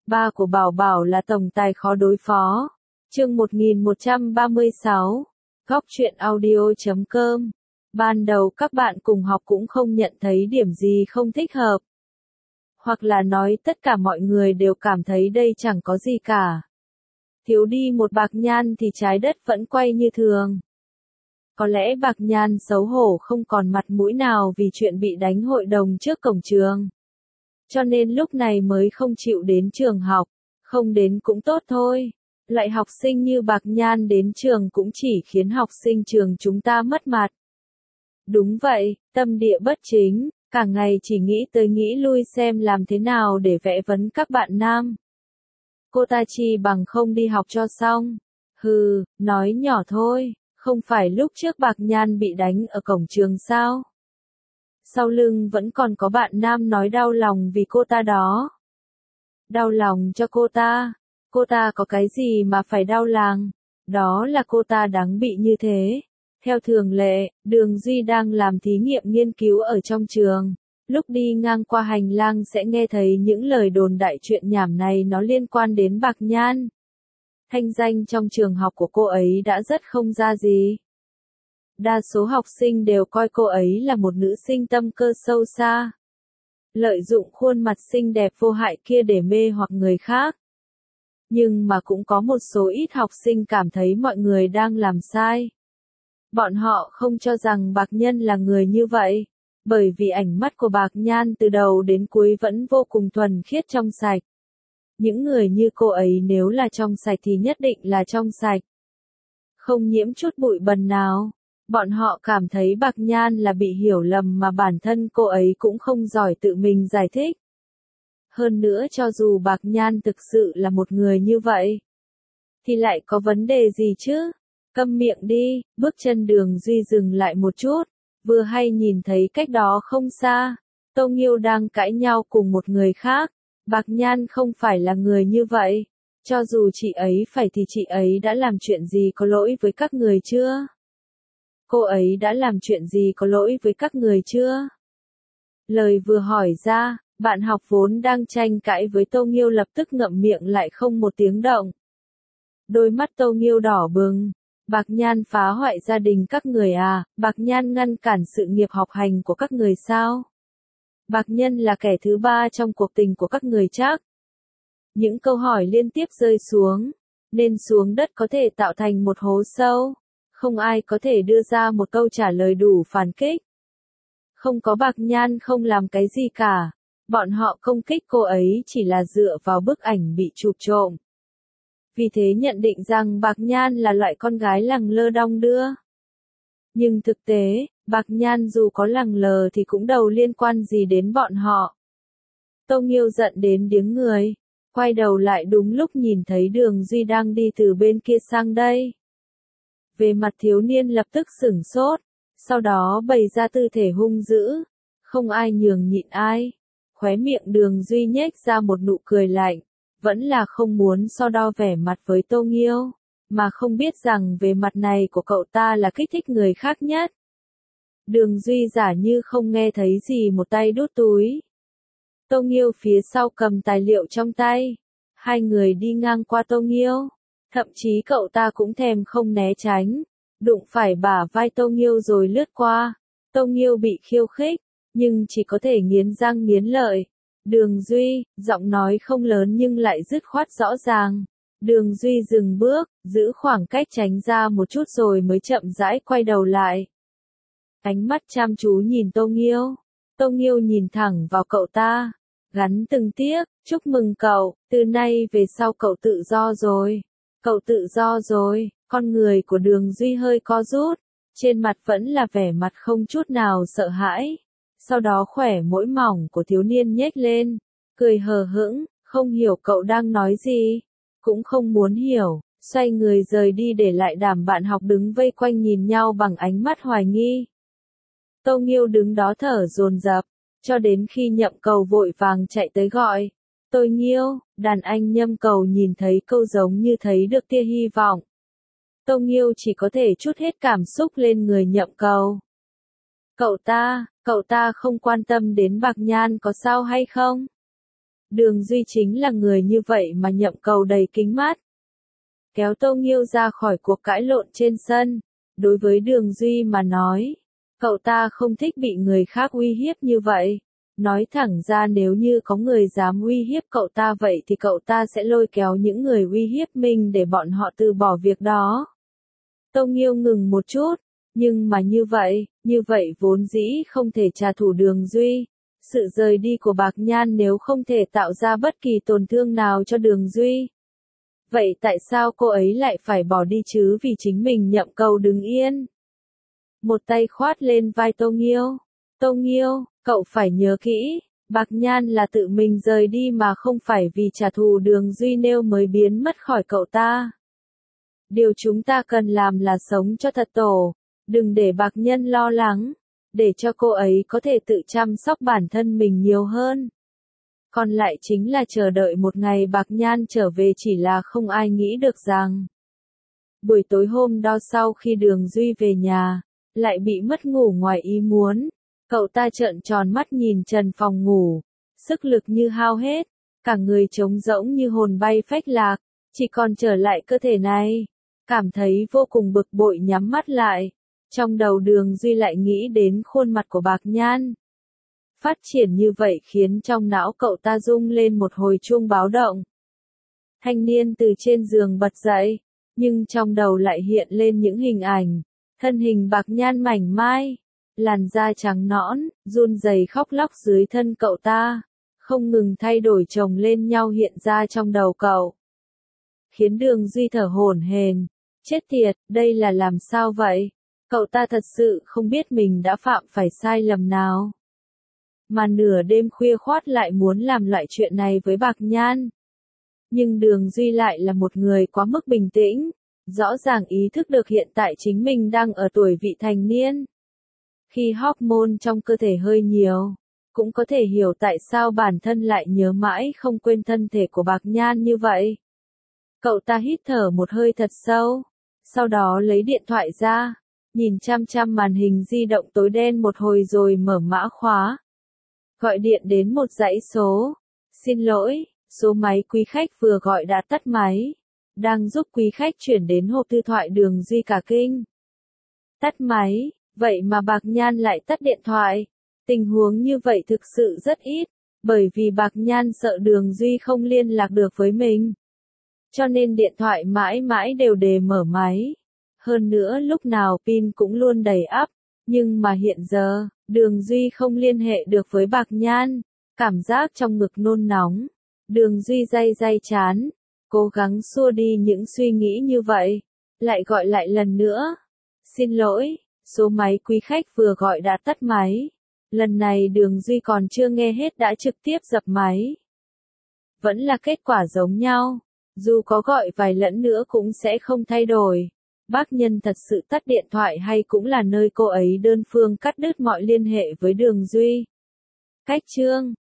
Ba của Bảo Bảo là tổng tài khó đối phó. Chương 1136. Góc truyện audio.com. Ban đầu các bạn cùng học cũng không nhận thấy điểm gì không thích hợp. Hoặc là nói tất cả mọi người đều cảm thấy đây chẳng có gì cả. Thiếu đi một Bạc Nhan thì trái đất vẫn quay như thường. Có lẽ Bạc Nhan xấu hổ không còn mặt mũi nào vì chuyện bị đánh hội đồng trước cổng trường. Cho nên lúc này mới không chịu đến trường học, không đến cũng tốt thôi. Loại học sinh như Bạc Nhan đến trường cũng chỉ khiến học sinh trường chúng ta mất mặt. Đúng vậy, tâm địa bất chính, cả ngày chỉ nghĩ tới nghĩ lui xem làm thế nào để vẽ vấn các bạn nam. Cô ta chi bằng không đi học cho xong. Hừ, nói nhỏ thôi, không phải lúc trước Bạc Nhan bị đánh ở cổng trường sao? Sau lưng vẫn còn có bạn nam nói đau lòng vì cô ta đó. Đau lòng cho cô ta có cái gì mà phải đau lòng, đó là cô ta đáng bị như thế. Theo thường lệ, Đường Duy đang làm thí nghiệm nghiên cứu ở trong trường, lúc đi ngang qua hành lang sẽ nghe thấy những lời đồn đại chuyện nhảm này nó liên quan đến Bạc Nhan. Thanh danh trong trường học của cô ấy đã rất không ra gì. Đa số học sinh đều coi cô ấy là một nữ sinh tâm cơ sâu xa. Lợi dụng khuôn mặt xinh đẹp vô hại kia để mê hoặc người khác. Nhưng mà cũng có một số ít học sinh cảm thấy mọi người đang làm sai. Bọn họ không cho rằng Bạc Nhân là người như vậy, bởi vì ánh mắt của Bạc Nhan từ đầu đến cuối vẫn vô cùng thuần khiết trong sạch. Những người như cô ấy nếu là trong sạch thì nhất định là trong sạch. Không nhiễm chút bụi bẩn nào. Bọn họ cảm thấy Bạc Nhan là bị hiểu lầm mà bản thân cô ấy cũng không giỏi tự mình giải thích. Hơn nữa cho dù Bạc Nhan thực sự là một người như vậy, thì lại có vấn đề gì chứ? Câm miệng đi, bước chân Đường Duy dừng lại một chút, vừa hay nhìn thấy cách đó không xa, Tô Nghiêu đang cãi nhau cùng một người khác. Bạc Nhan không phải là người như vậy, cho dù chị ấy phải thì chị ấy đã làm chuyện gì có lỗi với các người chưa? Cô ấy đã làm chuyện gì có lỗi với các người chưa? Lời vừa hỏi ra, bạn học vốn đang tranh cãi với Tô Nghiêu lập tức ngậm miệng lại không một tiếng động. Đôi mắt Tô Nghiêu đỏ bừng. Bạc Nhan phá hoại gia đình các người à? Bạc Nhan ngăn cản sự nghiệp học hành của các người sao? Bạc Nhân là kẻ thứ ba trong cuộc tình của các người chắc? Những câu hỏi liên tiếp rơi xuống, nên xuống đất có thể tạo thành một hố sâu. Không ai có thể đưa ra một câu trả lời đủ phản kích. Không có Bạc Nhan không làm cái gì cả. Bọn họ công kích cô ấy chỉ là dựa vào bức ảnh bị chụp trộm. Vì thế nhận định rằng Bạc Nhan là loại con gái lẳng lơ đong đưa. Nhưng thực tế, Bạc Nhan dù có lẳng lờ thì cũng đâu liên quan gì đến bọn họ. Tô Nghiêu giận đến điếng người, quay đầu lại đúng lúc nhìn thấy Đường Duy đang đi từ bên kia sang đây. Về mặt thiếu niên lập tức sửng sốt, sau đó bày ra tư thể hung dữ, không ai nhường nhịn ai. Khóe miệng Đường Duy nhếch ra một nụ cười lạnh, vẫn là không muốn so đo vẻ mặt với Tô Nghiêu, mà không biết rằng về mặt này của cậu ta là kích thích người khác nhất. Đường Duy giả như không nghe thấy gì, một tay đút túi. Tô Nghiêu phía sau cầm tài liệu trong tay. Hai người đi ngang qua Tô Nghiêu. Thậm chí cậu ta cũng thèm không né tránh. Đụng phải bả vai Tô Nghiêu rồi lướt qua. Tô Nghiêu bị khiêu khích, nhưng chỉ có thể nghiến răng nghiến lợi. Đường Duy, giọng nói không lớn nhưng lại dứt khoát rõ ràng. Đường Duy dừng bước, giữ khoảng cách tránh ra một chút rồi mới chậm rãi quay đầu lại. Ánh mắt chăm chú nhìn Tô Nghiêu. Tô Nghiêu nhìn thẳng vào cậu ta, gắn từng tiếc, chúc mừng cậu, từ nay về sau cậu tự do rồi. Cậu tự do rồi. Con người của Đường Duy hơi co rút, trên mặt vẫn là vẻ mặt không chút nào sợ hãi. Sau đó khỏe mũi mỏng của thiếu niên nhếch lên, cười hờ hững, không hiểu cậu đang nói gì, cũng không muốn hiểu, xoay người rời đi để lại đám bạn học đứng vây quanh nhìn nhau bằng ánh mắt hoài nghi. Tô Nghiêu đứng đó thở dồn dập, cho đến khi Nhậm Cầu vội vàng chạy tới gọi. Tô Nghiêu, đàn anh Nhâm Cầu nhìn thấy câu giống như thấy được tia hy vọng. Tô Nghiêu chỉ có thể trút hết cảm xúc lên người Nhậm Cầu. Cậu ta không quan tâm đến Bạc Nhan có sao hay không? Đường Duy chính là người như vậy mà Nhậm Cầu đầy kính mắt. Kéo Tô Nghiêu ra khỏi cuộc cãi lộn trên sân. Đối với Đường Duy mà nói, cậu ta không thích bị người khác uy hiếp như vậy. Nói thẳng ra nếu như có người dám uy hiếp cậu ta vậy thì cậu ta sẽ lôi kéo những người uy hiếp mình để bọn họ từ bỏ việc đó. Tô Nghiêu ngừng một chút, nhưng mà như vậy vốn dĩ không thể trả thù Đường Duy. Sự rời đi của Bạc Nhan nếu không thể tạo ra bất kỳ tổn thương nào cho Đường Duy. Vậy tại sao cô ấy lại phải bỏ đi chứ? Vì chính mình Nhậm Cầu đứng yên. Một tay khoát lên vai Tô Nghiêu. Tô Nghiêu, cậu phải nhớ kỹ, Bạc Nhan là tự mình rời đi mà không phải vì trả thù Đường Duy nên mới biến mất khỏi cậu ta. Điều chúng ta cần làm là sống cho thật tổ, đừng để Bạc Nhân lo lắng, để cho cô ấy có thể tự chăm sóc bản thân mình nhiều hơn. Còn lại chính là chờ đợi một ngày Bạc Nhan trở về, chỉ là không ai nghĩ được rằng. Buổi tối hôm đó sau khi Đường Duy về nhà, lại bị mất ngủ ngoài ý muốn. Cậu ta trợn tròn mắt nhìn trần phòng ngủ, sức lực như hao hết, cả người trống rỗng như hồn bay phách lạc, chỉ còn trở lại cơ thể này. Cảm thấy vô cùng bực bội nhắm mắt lại. Trong đầu Đường Duy lại nghĩ đến khuôn mặt của Bạc Nhan. Phát triển như vậy khiến trong não cậu ta rung lên một hồi chuông báo động. Thanh niên từ trên giường bật dậy, nhưng trong đầu lại hiện lên những hình ảnh. Thân hình Bạc Nhan mảnh mai, làn da trắng nõn, run rẩy khóc lóc dưới thân cậu ta, không ngừng thay đổi chồng lên nhau hiện ra trong đầu cậu. Khiến Đường Duy thở hổn hển, chết tiệt, đây là làm sao vậy? Cậu ta thật sự không biết mình đã phạm phải sai lầm nào. Mà nửa đêm khuya khoắt lại muốn làm loại chuyện này với Bạc Nhan. Nhưng Đường Duy lại là một người quá mức bình tĩnh, rõ ràng ý thức được hiện tại chính mình đang ở tuổi vị thành niên. Khi hormone trong cơ thể hơi nhiều, cũng có thể hiểu tại sao bản thân lại nhớ mãi không quên thân thể của Bạc Nhan như vậy. Cậu ta hít thở một hơi thật sâu, sau đó lấy điện thoại ra, nhìn chăm chăm màn hình di động tối đen một hồi rồi mở mã khóa. Gọi điện đến một dãy số. Xin lỗi, số máy quý khách vừa gọi đã tắt máy. Đang giúp quý khách chuyển đến hộp thư thoại. Đường Duy cả kinh. Tắt máy, vậy mà Bạc Nhan lại tắt điện thoại. Tình huống như vậy thực sự rất ít, bởi vì Bạc Nhan sợ Đường Duy không liên lạc được với mình. Cho nên điện thoại mãi mãi đều để mở máy. Hơn nữa lúc nào pin cũng luôn đầy ắp. Nhưng mà hiện giờ, Đường Duy không liên hệ được với Bạc Nhan. Cảm giác trong ngực nôn nóng. Đường Duy day chán. Cố gắng xua đi những suy nghĩ như vậy. Lại gọi lại lần nữa. Xin lỗi, số máy quý khách vừa gọi đã tắt máy. Lần này Đường Duy còn chưa nghe hết đã trực tiếp dập máy. Vẫn là kết quả giống nhau. Dù có gọi vài lần nữa cũng sẽ không thay đổi. Bác Nhân thật sự tắt điện thoại hay cũng là nơi cô ấy đơn phương cắt đứt mọi liên hệ với Đường Duy. Cách chương